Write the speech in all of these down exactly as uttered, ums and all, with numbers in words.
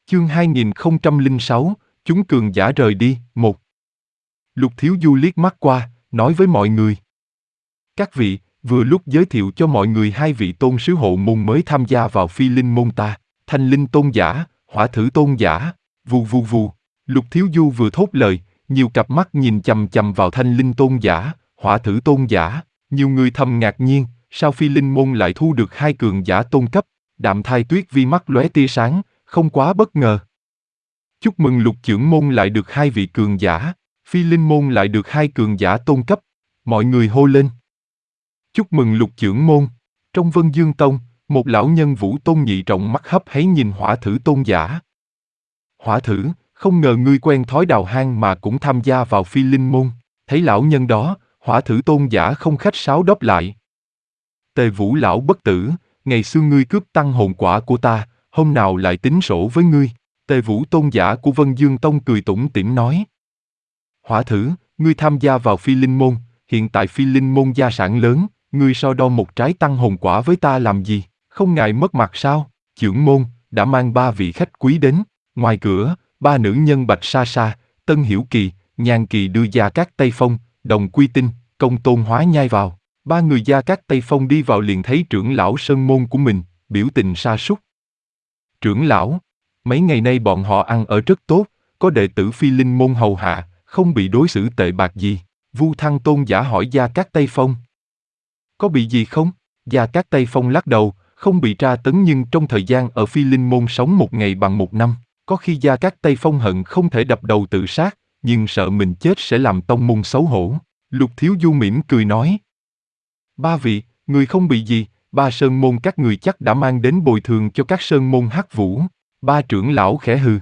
Chương hai nghìn không trăm lẻ sáu, chúng cường giả rời đi, một. Lục Thiếu Du liếc mắt qua, nói với mọi người. Các vị, vừa lúc giới thiệu cho mọi người hai vị tôn sứ hộ môn mới tham gia vào phi linh môn ta, Thanh Linh tôn giả, Hỏa Thử tôn giả, vù vù vù. Lục Thiếu Du vừa thốt lời, nhiều cặp mắt nhìn chằm chằm vào Thanh Linh tôn giả, Hỏa Thử tôn giả, nhiều người thầm ngạc nhiên, sao phi linh môn lại thu được hai cường giả tôn cấp. Đạm Thai Tuyết Vi mắt lóe tia sáng, không quá bất ngờ. Chúc mừng Lục trưởng môn lại được hai vị cường giả, phi linh môn lại được hai cường giả tôn cấp. Mọi người hô lên. Chúc mừng Lục trưởng môn. Trong Vân Dương Tông, một lão nhân Vũ Tôn nhị trọng mắt hấp háy nhìn Hỏa Thử tôn giả. Hỏa Thử, không ngờ ngươi quen thói đào hang mà cũng tham gia vào phi linh môn. Thấy lão nhân đó, Hỏa Thử tôn giả không khách sáo đáp lại. Tề Vũ lão bất tử, ngày xưa ngươi cướp tăng hồn quả của ta, hôm nào lại tính sổ với ngươi. Tề Vũ tôn giả của Vân Dương Tông cười tủm tỉm nói. Hỏa Thử, ngươi tham gia vào phi linh môn, hiện tại phi linh môn gia sản lớn, ngươi so đo một trái tăng hồn quả với ta làm gì, không ngại mất mặt sao? Trưởng môn, đã mang ba vị khách quý đến, ngoài cửa, ba nữ nhân Bạch Sa Sa, Tân Hiểu Kỳ, Nhan Kỳ đưa Gia Cát Tây Phong, Đồng Quy Tinh, Công Tôn Hóa Nhai vào. Ba người Gia Cát Tây Phong đi vào liền thấy trưởng lão sơn môn của mình, biểu tình sa sút. Trưởng lão, mấy ngày nay bọn họ ăn ở rất tốt, có đệ tử phi linh môn hầu hạ, không bị đối xử tệ bạc gì. Vu Thăng tôn giả hỏi Gia Cát Tây Phong. Có bị gì không? Gia Cát Tây Phong lắc đầu, không bị tra tấn nhưng trong thời gian ở phi linh môn sống một ngày bằng một năm, có khi Gia Cát Tây Phong hận không thể đập đầu tự sát, nhưng sợ mình chết sẽ làm tông môn xấu hổ. Lục Thiếu Du mỉm cười nói. Ba vị, người không bị gì, ba sơn môn các người chắc đã mang đến bồi thường cho các sơn môn Hắc Vũ. Ba trưởng lão khẽ hừ.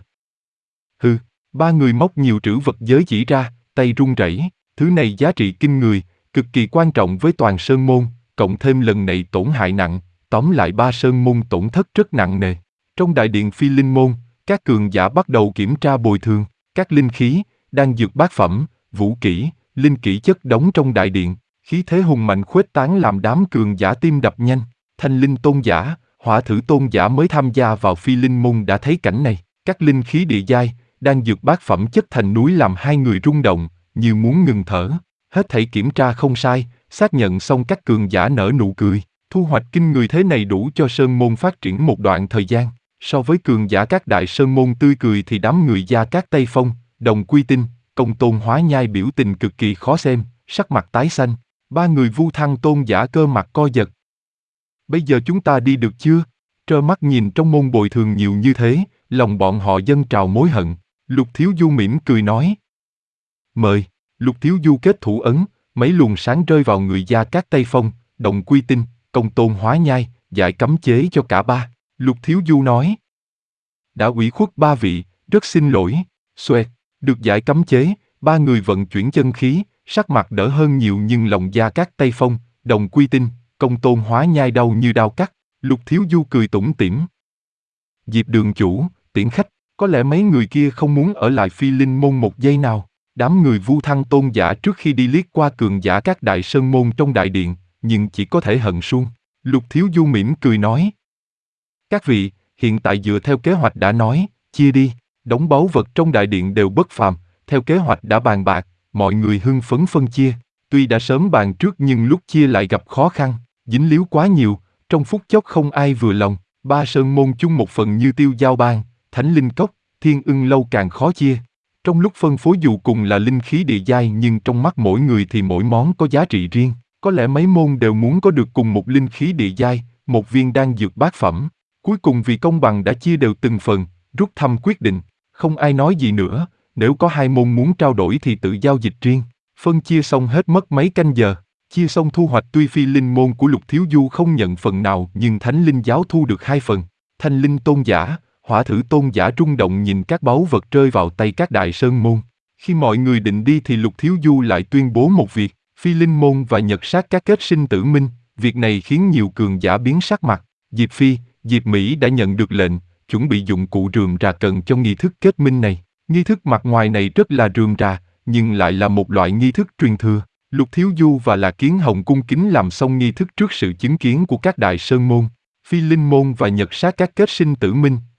Hừ, ba người móc nhiều trữ vật giới chỉ ra, tay run rẩy. Thứ này giá trị kinh người, cực kỳ quan trọng với toàn sơn môn, cộng thêm lần này tổn hại nặng, tóm lại ba sơn môn tổn thất rất nặng nề. Trong đại điện phi linh môn, các cường giả bắt đầu kiểm tra bồi thường, các linh khí, đan dược bát phẩm, vũ kỹ, linh kỹ chất đống trong đại điện, khí thế hùng mạnh khuếch tán làm đám cường giả tim đập nhanh. Thanh Linh tôn giả, Hỏa Thử tôn giả mới tham gia vào phi linh môn đã thấy cảnh này, các linh khí địa giai, đan dược bát phẩm chất thành núi làm hai người rung động, như muốn ngừng thở. Hết thảy kiểm tra không sai, xác nhận xong các cường giả nở nụ cười. Thu hoạch kinh người thế này đủ cho sơn môn phát triển một đoạn thời gian. So với cường giả các đại sơn môn tươi cười thì đám người Gia Cát Tây Phong, Đồng Quy Tinh, Công Tôn Hóa Nhai biểu tình cực kỳ khó xem, sắc mặt tái xanh. Ba người Vu Thăng tôn giả cơ mặt co giật. Bây giờ chúng ta đi được chưa? Trơ mắt nhìn trong môn bồi thường nhiều như thế, lòng bọn họ dâng trào mối hận. Lục Thiếu Du mỉm cười nói. Mời. Lục Thiếu Du kết thủ ấn, mấy luồng sáng rơi vào người Gia Cát Tây Phong, Đồng Quy Tinh, Công Tôn Hóa Nhai, giải cấm chế cho cả ba. Lục Thiếu Du nói. Đã ủy khuất ba vị, rất xin lỗi. Xoẹt, được giải cấm chế, ba người vận chuyển chân khí, sắc mặt đỡ hơn nhiều nhưng lòng Gia Cát Tây Phong, Đồng Quy Tinh, Công Tôn Hóa Nhai đau như đao cắt. Lục Thiếu Du cười tủm tỉm. Diệp đường chủ, tiễn khách, có lẽ mấy người kia không muốn ở lại phi linh môn một giây nào. Đám người Vu Thăng tôn giả trước khi đi liếc qua cường giả các đại sơn môn trong đại điện, nhưng chỉ có thể hận suông. Lục Thiếu Du mỉm cười nói. Các vị, hiện tại dựa theo kế hoạch đã nói, chia đi, đống báu vật trong đại điện đều bất phàm, theo kế hoạch đã bàn bạc, mọi người hưng phấn phân chia. Tuy đã sớm bàn trước nhưng lúc chia lại gặp khó khăn, dính líu quá nhiều, trong phút chốc không ai vừa lòng. Ba sơn môn chung một phần như Tiêu Giao Bang, Thánh Linh Cốc, Thiên Ưng Lâu càng khó chia. Trong lúc phân phối dù cùng là linh khí địa giai nhưng trong mắt mỗi người thì mỗi món có giá trị riêng. Có lẽ mấy môn đều muốn có được cùng một linh khí địa giai, một viên đan dược bát phẩm. Cuối cùng vì công bằng đã chia đều từng phần, rút thăm quyết định. Không ai nói gì nữa, nếu có hai môn muốn trao đổi thì tự giao dịch riêng. Phân chia xong hết mất mấy canh giờ. Chia xong thu hoạch tuy phi linh môn của Lục Thiếu Du không nhận phần nào nhưng Thánh Linh giáo thu được hai phần. Thanh Linh tôn giả, Hỏa Thử tôn giả rung động nhìn các báu vật rơi vào tay các đại sơn môn. Khi mọi người định đi thì Lục Thiếu Du lại tuyên bố một việc, phi linh môn và Nhật Sát các kết sinh tử minh. Việc này khiến nhiều cường giả biến sắc mặt. Diệp Phi, Diệp Mỹ đã nhận được lệnh, chuẩn bị dụng cụ rườm rà cần cho nghi thức kết minh này. Nghi thức mặt ngoài này rất là rườm rà, nhưng lại là một loại nghi thức truyền thừa. Lục Thiếu Du và Lạc Kiến Hồng cung kính làm xong nghi thức trước sự chứng kiến của các đại sơn môn. Phi linh môn và Nhật Sát các kết sinh tử minh,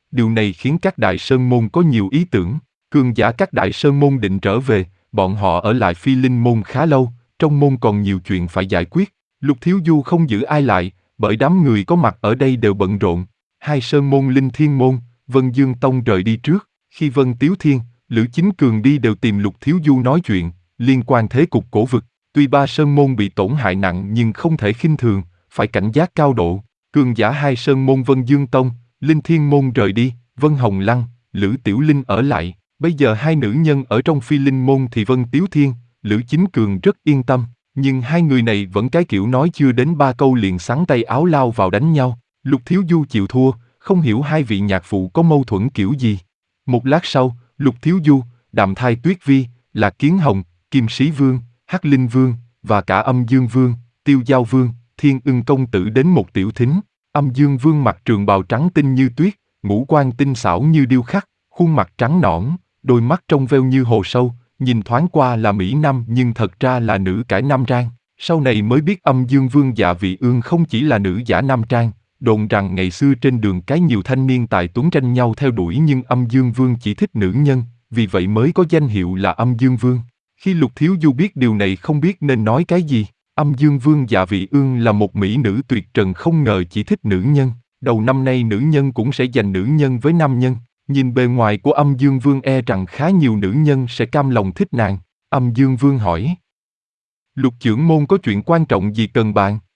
Điều này khiến các đại sơn môn có nhiều ý tưởng. Cường giả các đại sơn môn định trở về, bọn họ ở lại Phi Linh môn khá lâu, trong môn còn nhiều chuyện phải giải quyết. Lục Thiếu Du không giữ ai lại, bởi đám người có mặt ở đây đều bận rộn. Hai sơn môn Linh Thiên môn, Vân Dương Tông rời đi trước. Khi Vân Tiếu Thiên, Lữ Chính Cường đi đều tìm Lục Thiếu Du nói chuyện, liên quan thế cục cổ vực. Tuy ba sơn môn bị tổn hại nặng nhưng không thể khinh thường, phải cảnh giác cao độ. Cường giả hai sơn môn Vân Dương Tông, Linh Thiên môn rời đi, Vân Hồng Lăng, Lữ Tiểu Linh ở lại. Bây giờ hai nữ nhân ở trong Phi Linh môn thì Vân Tiếu Thiên, Lữ Chính Cường rất yên tâm, nhưng hai người này vẫn cái kiểu nói chưa đến ba câu liền xắn tay áo lao vào đánh nhau. Lục Thiếu Du chịu thua, không hiểu hai vị nhạc phụ có mâu thuẫn kiểu gì. Một lát sau, Lục Thiếu Du, Đạm Thai Tuyết Vi, Lạc Kiến Hồng, Kim Sĩ Vương, Hắc Linh Vương, và cả Âm Dương Vương, Tiêu Giao Vương, Thiên Ưng Công Tử đến một tiểu thính. Âm Dương Vương mặc trường bào trắng tinh như tuyết, ngũ quan tinh xảo như điêu khắc, khuôn mặt trắng nõn, đôi mắt trong veo như hồ sâu, nhìn thoáng qua là Mỹ Nam nhưng thật ra là nữ cải nam trang. Sau này mới biết Âm Dương Vương Dạ Vị Ương không chỉ là nữ giả nam trang, đồn rằng ngày xưa trên đường cái nhiều thanh niên tài tuấn tranh nhau theo đuổi nhưng Âm Dương Vương chỉ thích nữ nhân, vì vậy mới có danh hiệu là Âm Dương Vương. Khi Lục Thiếu Du biết điều này không biết nên nói cái gì. Âm Dương Vương Dạ Vị Ương là một mỹ nữ tuyệt trần không ngờ chỉ thích nữ nhân. Đầu năm nay nữ nhân cũng sẽ giành nữ nhân với nam nhân. Nhìn bề ngoài của Âm Dương Vương e rằng khá nhiều nữ nhân sẽ cam lòng thích nàng. Âm Dương Vương hỏi. Lục trưởng môn có chuyện quan trọng gì cần bàn?